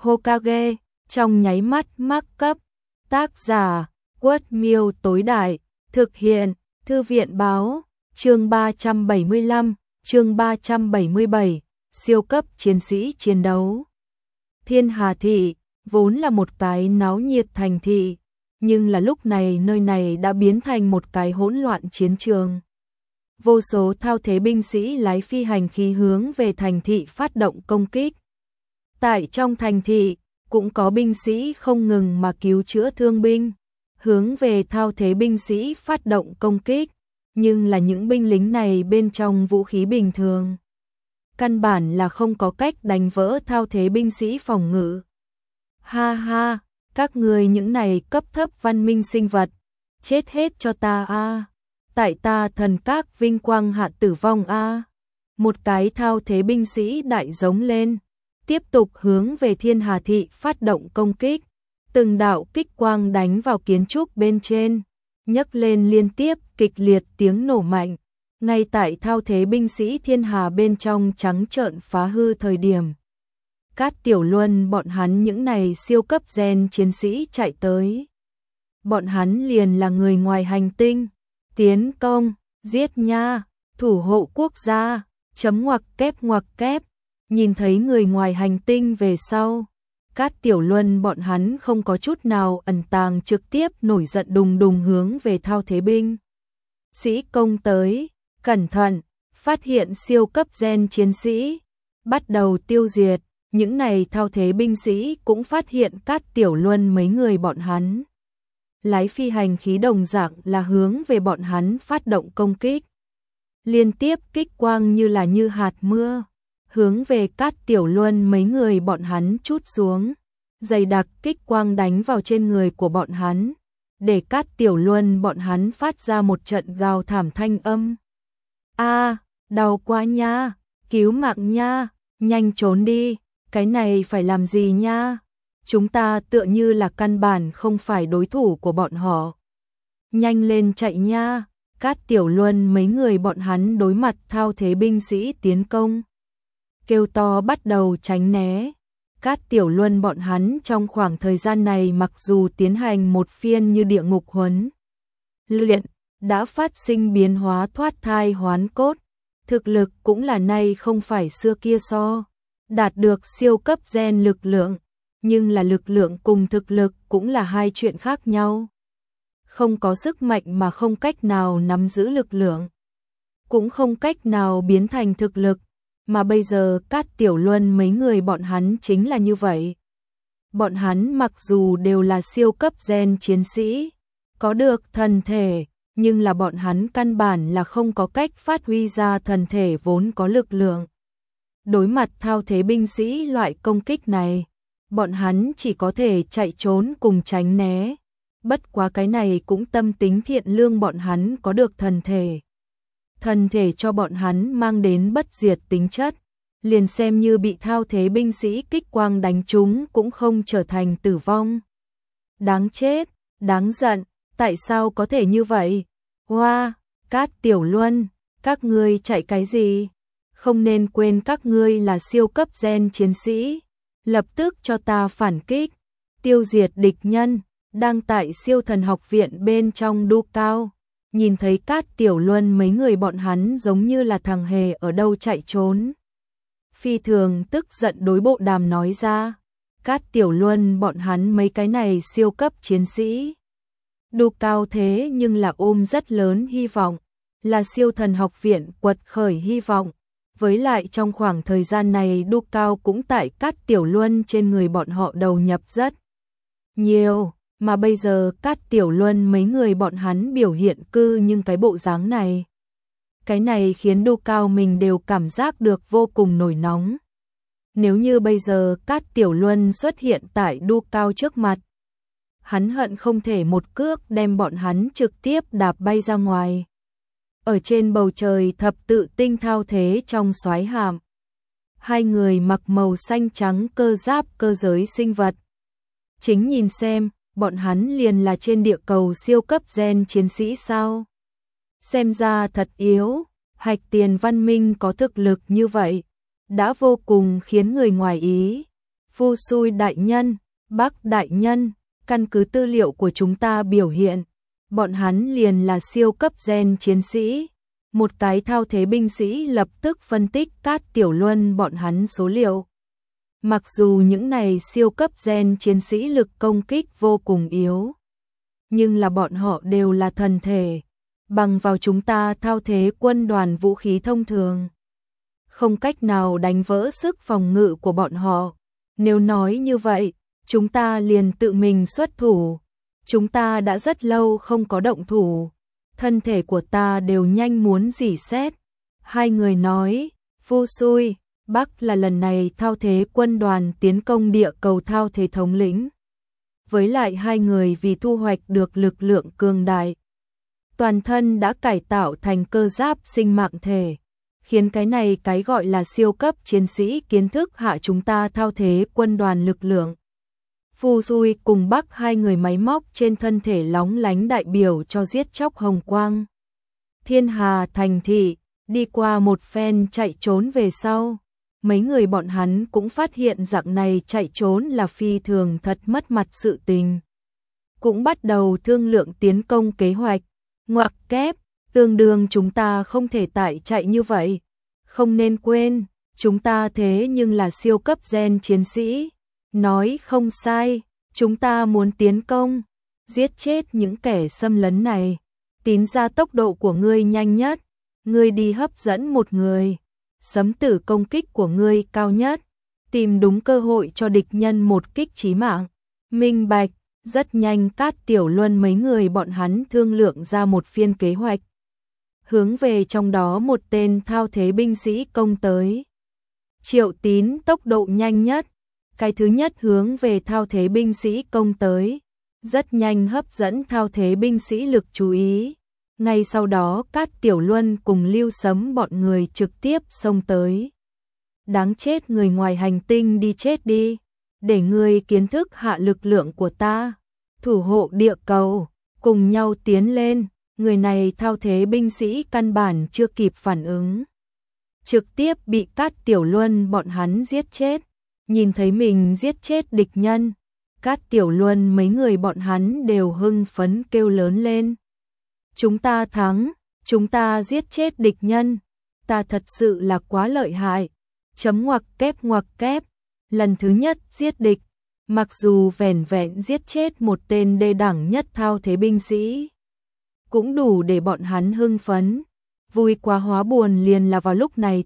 Hokage, trong nháy mắt mắc cấp. Tác giả, Quất Miêu tối đại, thực hiện, Thư viện báo, chương 375, chương 377, siêu cấp chiến sĩ chiến đấu. Thiên Hà Thị, vốn là một cái náo nhiệt thành thị, nhưng là lúc này nơi này đã biến thành một cái hỗn loạn chiến trường. Vô số thao thế binh sĩ lái phi hành khí hướng về thành thị phát động công kích. Tại trong thành thị, cũng có binh sĩ không ngừng mà cứu chữa thương binh, hướng về thao thế binh sĩ phát động công kích, nhưng là những binh lính này bên trong vũ khí bình thường. Căn bản là không có cách đánh vỡ thao thế binh sĩ phòng ngự. Ha ha, các người những này cấp thấp văn minh sinh vật, chết hết cho ta a! Tại ta thần các vinh quang hạ tử vong a! Một cái thao thế binh sĩ đại giống lên, tiếp tục hướng về Thiên Hà Thị phát động công kích. Từng đạo kích quang đánh vào kiến trúc bên trên, nhấc lên liên tiếp kịch liệt tiếng nổ mạnh. Ngay tại thao thế binh sĩ Thiên Hà bên trong trắng trợn phá hư thời điểm, Cát Tiểu Luân bọn hắn những này siêu cấp gen chiến sĩ chạy tới. Bọn hắn liền là người ngoài hành tinh, tiến công, giết nha, thủ hộ quốc gia, chấm ngoặc kép. Nhìn thấy người ngoài hành tinh về sau, Cát Tiểu Luân bọn hắn không có chút nào ẩn tàng, trực tiếp nổi giận đùng đùng hướng về thao thế binh sĩ công tới. Cẩn thận, phát hiện siêu cấp gen chiến sĩ, bắt đầu tiêu diệt. Những này thao thế binh sĩ cũng phát hiện Cát Tiểu Luân mấy người bọn hắn lái phi hành khí đồng dạng là hướng về bọn hắn phát động công kích. Liên tiếp kích quang như là như hạt mưa, hướng về Cát Tiểu Luân mấy người bọn hắn trút xuống. Dày đặc kích quang đánh vào trên người của bọn hắn, để Cát Tiểu Luân bọn hắn phát ra một trận gào thảm thanh âm. A, đau quá nha, cứu mạng nha, nhanh trốn đi, cái này phải làm gì nha? Chúng ta tựa như là căn bản không phải đối thủ của bọn họ. Nhanh lên chạy nha. Cát Tiểu Luân mấy người bọn hắn đối mặt thao thế binh sĩ tiến công, kêu to bắt đầu tránh né. Cát Tiểu Luân bọn hắn trong khoảng thời gian này mặc dù tiến hành một phiên như địa ngục huấn luyện, đã phát sinh biến hóa thoát thai hoán cốt, thực lực cũng là nay không phải xưa kia so, đạt được siêu cấp gen lực lượng, nhưng là lực lượng cùng thực lực cũng là hai chuyện khác nhau. Không có sức mạnh mà không cách nào nắm giữ lực lượng, cũng không cách nào biến thành thực lực, mà bây giờ Cát Tiểu Luân mấy người bọn hắn chính là như vậy. Bọn hắn mặc dù đều là siêu cấp gen chiến sĩ, có được thần thể, nhưng là bọn hắn căn bản là không có cách phát huy ra thần thể vốn có lực lượng. Đối mặt thao thế binh sĩ loại công kích này, bọn hắn chỉ có thể chạy trốn cùng tránh né. Bất quá cái này cũng tâm tính thiện lương, bọn hắn có được thần thể. Thần thể cho bọn hắn mang đến bất diệt tính chất, liền xem như bị thao thế binh sĩ kích quang đánh trúng cũng không trở thành tử vong. Đáng chết, đáng giận, tại sao có thể như vậy? Hoa, Cát Tiểu Luân, các ngươi chạy cái gì? Không nên quên các ngươi là siêu cấp gen chiến sĩ, lập tức cho ta phản kích, tiêu diệt địch nhân. Đang tại siêu thần học viện bên trong đu cao, nhìn thấy Cát Tiểu Luân mấy người bọn hắn giống như là thằng hề ở đâu chạy trốn. Phi thường tức giận đối Bộ Đàm nói ra, Cát Tiểu Luân bọn hắn mấy cái này siêu cấp chiến sĩ. Đu cao thế nhưng là ôm rất lớn hy vọng, là siêu thần học viện quật khởi hy vọng. Với lại trong khoảng thời gian này đu cao cũng tại Cát Tiểu Luân trên người bọn họ đầu nhập rất nhiều. Mà bây giờ Cát Tiểu Luân mấy người bọn hắn biểu hiện cư nhưng cái bộ dáng này. Cái này khiến đu cao mình đều cảm giác được vô cùng nổi nóng. Nếu như bây giờ Cát Tiểu Luân xuất hiện tại đu cao trước mặt, hắn hận không thể một cước đem bọn hắn trực tiếp đạp bay ra ngoài. Ở trên bầu trời thập tự tinh thao thế trong soái hạm, hai người mặc màu xanh trắng cơ giáp cơ giới sinh vật. Chính nhìn xem, bọn hắn liền là trên địa cầu siêu cấp gen chiến sĩ sao? Xem ra thật yếu, Hạch Tiền văn minh có thực lực như vậy, đã vô cùng khiến người ngoài ý. Phu Xui đại nhân, Bắc đại nhân, căn cứ tư liệu của chúng ta biểu hiện, bọn hắn liền là siêu cấp gen chiến sĩ. Một cái thao thế binh sĩ lập tức phân tích Cát Tiểu Luân bọn hắn số liệu. Mặc dù những này siêu cấp gen chiến sĩ lực công kích vô cùng yếu, nhưng là bọn họ đều là thần thể, bằng vào chúng ta thao thế quân đoàn vũ khí thông thường, không cách nào đánh vỡ sức phòng ngự của bọn họ. Nếu nói như vậy, chúng ta liền tự mình xuất thủ. Chúng ta đã rất lâu không có động thủ, thân thể của ta đều nhanh muốn rỉ sét. Hai người nói, Phu Xui, Bắc là lần này thao thế quân đoàn tiến công địa cầu thao thế thống lĩnh. Với lại hai người vì thu hoạch được lực lượng cường đại, toàn thân đã cải tạo thành cơ giáp sinh mạng thể, khiến cái này cái gọi là siêu cấp chiến sĩ kiến thức hạ chúng ta thao thế quân đoàn lực lượng. Phu Xui cùng Bắc hai người máy móc trên thân thể lóng lánh đại biểu cho giết chóc hồng quang. Thiên Hà thành thị, đi qua một phen chạy trốn về sau, mấy người bọn hắn cũng phát hiện dạng này chạy trốn là phi thường thật mất mặt sự tình. Cũng bắt đầu thương lượng tiến công kế hoạch, ngoặc kép, tương đương chúng ta không thể tại chạy như vậy. Không nên quên, chúng ta thế nhưng là siêu cấp gen chiến sĩ. Nói không sai, chúng ta muốn tiến công, giết chết những kẻ xâm lấn này. Tín ra tốc độ của ngươi nhanh nhất, ngươi đi hấp dẫn một người. Sấm tử công kích của ngươi cao nhất, tìm đúng cơ hội cho địch nhân một kích chí mạng. Minh bạch, rất nhanh Cát Tiểu Luân mấy người bọn hắn thương lượng ra một phiên kế hoạch. Hướng về trong đó một tên thao thế binh sĩ công tới. Triệu Tín tốc độ nhanh nhất. Cái thứ nhất hướng về thao thế binh sĩ công tới, rất nhanh hấp dẫn thao thế binh sĩ lực chú ý. Ngay sau đó Cát Tiểu Luân cùng Lưu Sấm bọn người trực tiếp xông tới. Đáng chết người ngoài hành tinh đi chết đi, để ngươi kiến thức hạ lực lượng của ta. Thủ hộ địa cầu, cùng nhau tiến lên. Người này thao thế binh sĩ căn bản chưa kịp phản ứng, trực tiếp bị Cát Tiểu Luân bọn hắn giết chết. Nhìn thấy mình giết chết địch nhân, Cát Tiểu Luân mấy người bọn hắn đều hưng phấn kêu lớn lên. Chúng ta thắng, chúng ta giết chết địch nhân, ta thật sự là quá lợi hại. Chấm ngoặc kép, lần thứ nhất giết địch, mặc dù vẻn vẹn giết chết một tên đê đẳng nhất thao thế binh sĩ, cũng đủ để bọn hắn hưng phấn. Vui quá hóa buồn liền là vào lúc này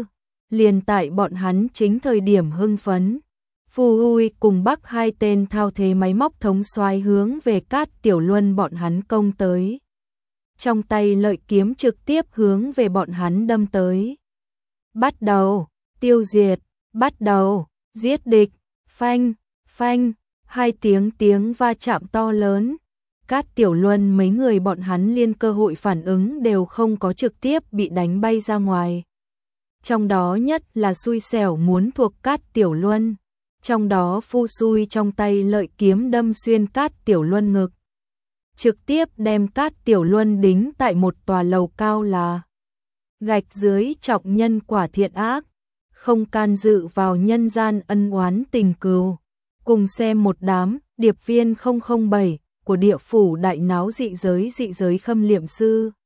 liền tại bọn hắn chính thời điểm hưng phấn. Phu Ui cùng Bắc hai tên thao thế máy móc thống soái hướng về Cát Tiểu Luân bọn hắn công tới. Trong tay lợi kiếm trực tiếp hướng về bọn hắn đâm tới. Bắt đầu, tiêu diệt, bắt đầu, giết địch, phanh, phanh, hai tiếng va chạm to lớn. Cát Tiểu Luân mấy người bọn hắn liên cơ hội phản ứng đều không có, trực tiếp bị đánh bay ra ngoài. Trong đó nhất là xui xẻo muốn thuộc Cát Tiểu Luân. Trong đó Phu Xui trong tay lợi kiếm đâm xuyên Cát Tiểu Luân ngực, trực tiếp đem Cát Tiểu Luân đính tại một tòa lầu cao là gạch dưới trọng nhân quả thiện ác, không can dự vào nhân gian ân oán tình cừu. Cùng xem một đám điệp viên 007 của địa phủ đại náo dị giới khâm liệm sư.